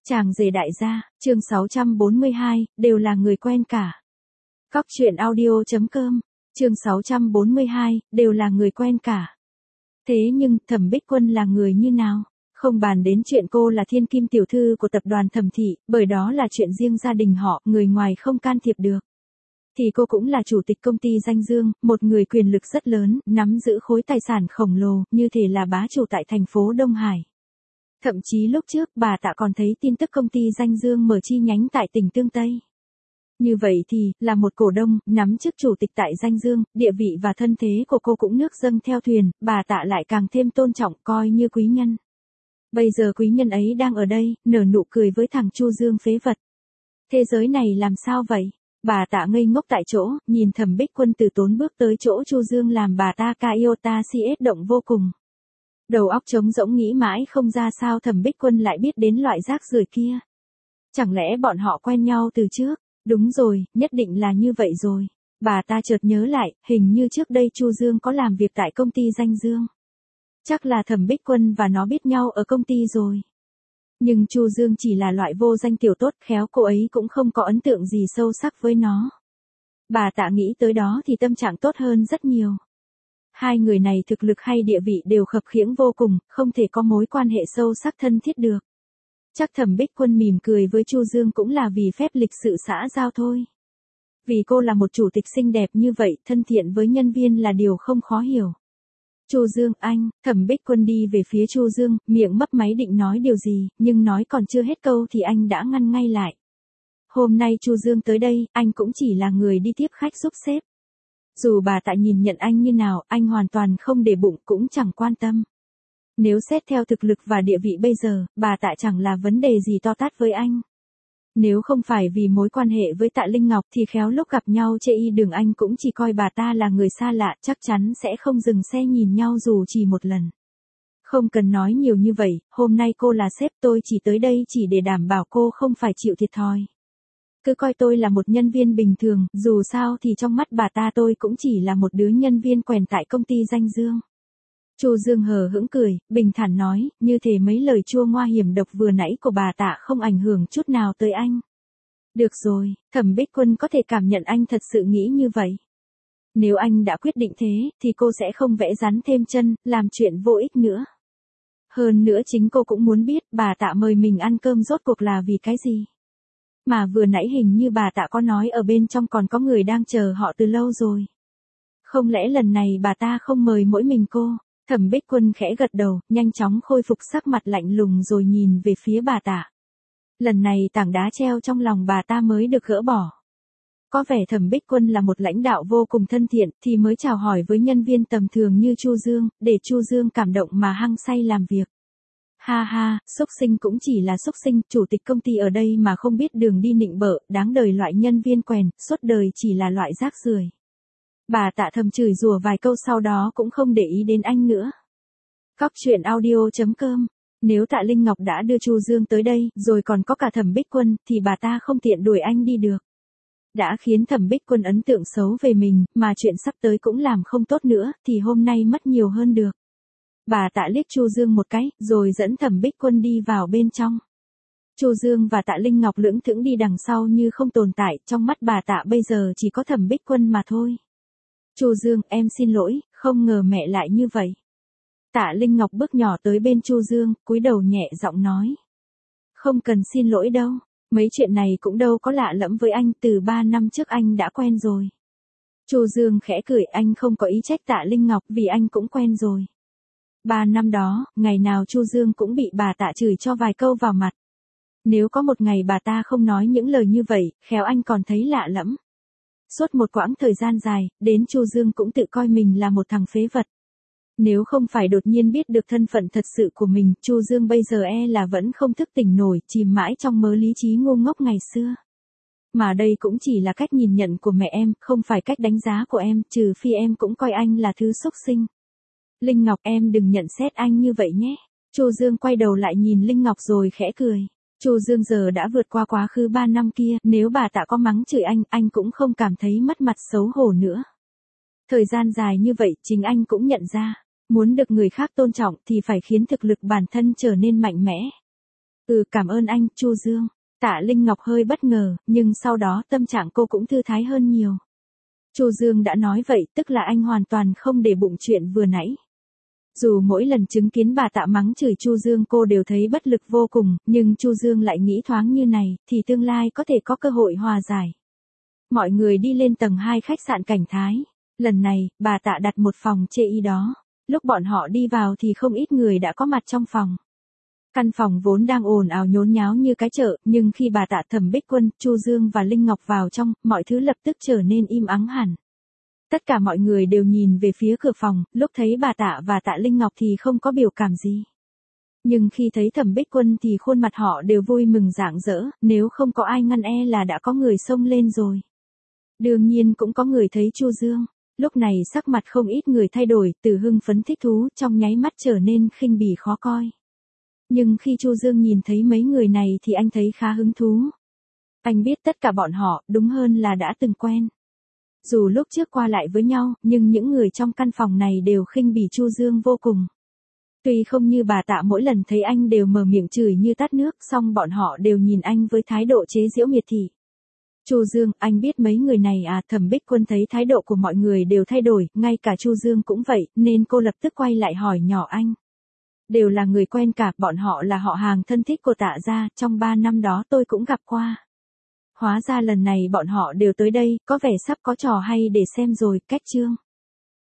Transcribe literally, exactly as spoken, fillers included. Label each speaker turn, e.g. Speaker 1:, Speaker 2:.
Speaker 1: Chàng rể đại gia, chương sáu trăm bốn mươi hai, đều là người quen cả. Cóc truyện audio chấm com, chương sáu trăm bốn mươi hai, đều là người quen cả. Thế nhưng, Thẩm Bích Quân là người như nào? Không bàn đến chuyện cô là thiên kim tiểu thư của tập đoàn Thẩm thị, bởi đó là chuyện riêng gia đình họ, người ngoài không can thiệp được. Thì cô cũng là chủ tịch công ty danh dương, một người quyền lực rất lớn, nắm giữ khối tài sản khổng lồ, như thể là bá chủ tại thành phố Đông Hải. Thậm chí lúc trước bà Tạ còn thấy tin tức công ty danh dương mở chi nhánh tại tỉnh Tương Tây. Như vậy thì, là một cổ đông, nắm chức chủ tịch tại danh dương, địa vị và thân thế của cô cũng nước dâng theo thuyền, bà Tạ lại càng thêm tôn trọng coi như quý nhân. Bây giờ quý nhân ấy đang ở đây, nở nụ cười với thằng Chu Dương phế vật. Thế giới này làm sao vậy? Bà Tạ ngây ngốc tại chỗ, nhìn Thẩm Bích Quân từ tốn bước tới chỗ Chu Dương làm bà ta ca iota si ết động vô cùng. Đầu óc trống rỗng nghĩ mãi không ra sao Thẩm Bích Quân lại biết đến loại rác rưởi kia. Chẳng lẽ bọn họ quen nhau từ trước? Đúng rồi, nhất định là như vậy rồi. Bà ta chợt nhớ lại, hình như trước đây Chu Dương có làm việc tại công ty danh dương. Chắc là Thẩm Bích Quân và nó biết nhau ở công ty rồi. Nhưng Chu Dương chỉ là loại vô danh tiểu tốt, khéo cô ấy cũng không có ấn tượng gì sâu sắc với nó. Bà Tạ nghĩ tới đó thì tâm trạng tốt hơn rất nhiều. Hai người này thực lực hay địa vị đều khập khiễng vô cùng, không thể có mối quan hệ sâu sắc thân thiết được. Chắc Thẩm Bích Quân mỉm cười với Chu Dương cũng là vì phép lịch sự xã giao thôi. Vì cô là một chủ tịch xinh đẹp như vậy, thân thiện với nhân viên là điều không khó hiểu. Chu Dương, anh, Thẩm Bích Quân đi về phía Chu Dương, miệng mấp máy định nói điều gì, nhưng nói còn chưa hết câu thì anh đã ngăn ngay lại. Hôm nay Chu Dương tới đây, anh cũng chỉ là người đi tiếp khách giúp sếp. Dù bà Tạ nhìn nhận anh như nào, anh hoàn toàn không để bụng cũng chẳng quan tâm. Nếu xét theo thực lực và địa vị bây giờ, bà Tạ chẳng là vấn đề gì to tát với anh. Nếu không phải vì mối quan hệ với Tạ Linh Ngọc thì khéo lúc gặp nhau chê y đường anh cũng chỉ coi bà ta là người xa lạ, chắc chắn sẽ không dừng xe nhìn nhau dù chỉ một lần. Không cần nói nhiều như vậy, hôm nay cô là sếp, tôi chỉ tới đây chỉ để đảm bảo cô không phải chịu thiệt thòi. Cứ coi tôi là một nhân viên bình thường, dù sao thì trong mắt bà ta tôi cũng chỉ là một đứa nhân viên quèn tại công ty danh dương. Chu Dương hờ hững cười, bình thản nói, như thể mấy lời chua ngoa hiểm độc vừa nãy của bà Tạ không ảnh hưởng chút nào tới anh. Được rồi, Thẩm Bích Quân có thể cảm nhận anh thật sự nghĩ như vậy. Nếu anh đã quyết định thế, thì cô sẽ không vẽ rắn thêm chân, làm chuyện vô ích nữa. Hơn nữa chính cô cũng muốn biết bà Tạ mời mình ăn cơm rốt cuộc là vì cái gì. Mà vừa nãy hình như bà Tạ có nói ở bên trong còn có người đang chờ họ từ lâu rồi. Không lẽ lần này bà ta không mời mỗi mình cô? Thẩm Bích Quân khẽ gật đầu, nhanh chóng khôi phục sắc mặt lạnh lùng rồi nhìn về phía bà Tạ. Lần này tảng đá treo trong lòng bà ta mới được gỡ bỏ. Có vẻ Thẩm Bích Quân là một lãnh đạo vô cùng thân thiện thì mới chào hỏi với nhân viên tầm thường như Chu Dương, để Chu Dương cảm động mà hăng say làm việc. Ha ha, xúc sinh cũng chỉ là xúc sinh, chủ tịch công ty ở đây mà không biết đường đi nịnh bợ, đáng đời loại nhân viên quèn, suốt đời chỉ là loại rác rưởi. Bà Tạ thầm chửi rủa vài câu sau đó cũng không để ý đến anh nữa. Cóc truyện audio chấm com, nếu Tạ Linh Ngọc đã đưa Chu Dương tới đây, rồi còn có cả Thẩm Bích Quân, thì bà ta không tiện đuổi anh đi được. Đã khiến Thẩm Bích Quân ấn tượng xấu về mình, mà chuyện sắp tới cũng làm không tốt nữa, thì hôm nay mất nhiều hơn được. Bà Tạ liếc Chu Dương một cái, rồi dẫn Thẩm Bích Quân đi vào bên trong. Chu Dương và Tạ Linh Ngọc lững thững đi đằng sau như không tồn tại, trong mắt bà Tạ bây giờ chỉ có Thẩm Bích Quân mà thôi. Chu Dương, em xin lỗi, không ngờ mẹ lại như vậy. Tạ Linh Ngọc bước nhỏ tới bên Chu Dương, cúi đầu nhẹ giọng nói. Không cần xin lỗi đâu, mấy chuyện này cũng đâu có lạ lẫm với anh, từ ba năm trước anh đã quen rồi. Chu Dương khẽ cười, anh không có ý trách Tạ Linh Ngọc vì anh cũng quen rồi. Ba năm đó, ngày nào Chu Dương cũng bị bà Tạ chửi cho vài câu vào mặt. Nếu có một ngày bà ta không nói những lời như vậy, khéo anh còn thấy lạ lẫm. Suốt một quãng thời gian dài, đến Chu Dương cũng tự coi mình là một thằng phế vật. Nếu không phải đột nhiên biết được thân phận thật sự của mình, Chu Dương bây giờ e là vẫn không thức tỉnh nổi, chìm mãi trong mớ lý trí ngu ngốc ngày xưa. Mà đây cũng chỉ là cách nhìn nhận của mẹ em, không phải cách đánh giá của em, trừ phi em cũng coi anh là thứ xúc sinh. Linh Ngọc, em đừng nhận xét anh như vậy nhé. Chu Dương quay đầu lại nhìn Linh Ngọc rồi khẽ cười. Chu Dương giờ đã vượt qua quá khứ ba năm kia, nếu bà Tạ có mắng chửi anh, anh cũng không cảm thấy mất mặt xấu hổ nữa. Thời gian dài như vậy, chính anh cũng nhận ra, muốn được người khác tôn trọng thì phải khiến thực lực bản thân trở nên mạnh mẽ. Ừ, cảm ơn anh, Chu Dương. Tạ Linh Ngọc hơi bất ngờ, nhưng sau đó tâm trạng cô cũng thư thái hơn nhiều. Chu Dương đã nói vậy, tức là anh hoàn toàn không để bụng chuyện vừa nãy. Dù mỗi lần chứng kiến bà Tạ mắng chửi Chu Dương cô đều thấy bất lực vô cùng, nhưng Chu Dương lại nghĩ thoáng như này, thì tương lai có thể có cơ hội hòa giải. Mọi người đi lên tầng hai khách sạn Cảnh Thái. Lần này, bà Tạ đặt một phòng chê y đó. Lúc bọn họ đi vào thì không ít người đã có mặt trong phòng. Căn phòng vốn đang ồn ào nhốn nháo như cái chợ, nhưng khi bà Tạ, Thẩm Bích Quân, Chu Dương và Linh Ngọc vào trong, mọi thứ lập tức trở nên im ắng hẳn. Tất cả mọi người đều nhìn về phía cửa phòng, lúc thấy bà Tạ và Tạ Linh Ngọc thì không có biểu cảm gì. Nhưng khi thấy Thẩm Bích Quân thì khuôn mặt họ đều vui mừng rạng rỡ, nếu không có ai ngăn e là đã có người xông lên rồi. Đương nhiên cũng có người thấy Chu Dương. Lúc này sắc mặt không ít người thay đổi, từ hưng phấn thích thú, trong nháy mắt trở nên khinh bỉ khó coi. Nhưng khi Chu Dương nhìn thấy mấy người này thì anh thấy khá hứng thú. Anh biết tất cả bọn họ, đúng hơn là đã từng quen. Dù lúc trước qua lại với nhau, nhưng những người trong căn phòng này đều khinh bỉ Chu Dương vô cùng. Tuy không như bà Tạ mỗi lần thấy anh đều mở miệng chửi như tát nước, song bọn họ đều nhìn anh với thái độ chế giễu miệt thị. Chu Dương, anh biết mấy người này à? Thẩm Bích Quân thấy thái độ của mọi người đều thay đổi, ngay cả Chu Dương cũng vậy, nên cô lập tức quay lại hỏi nhỏ anh. Đều là người quen cả, bọn họ là họ hàng thân thích của Tạ gia, trong ba năm đó tôi cũng gặp qua. Hóa ra lần này bọn họ đều tới đây, có vẻ sắp có trò hay để xem rồi, cách chương.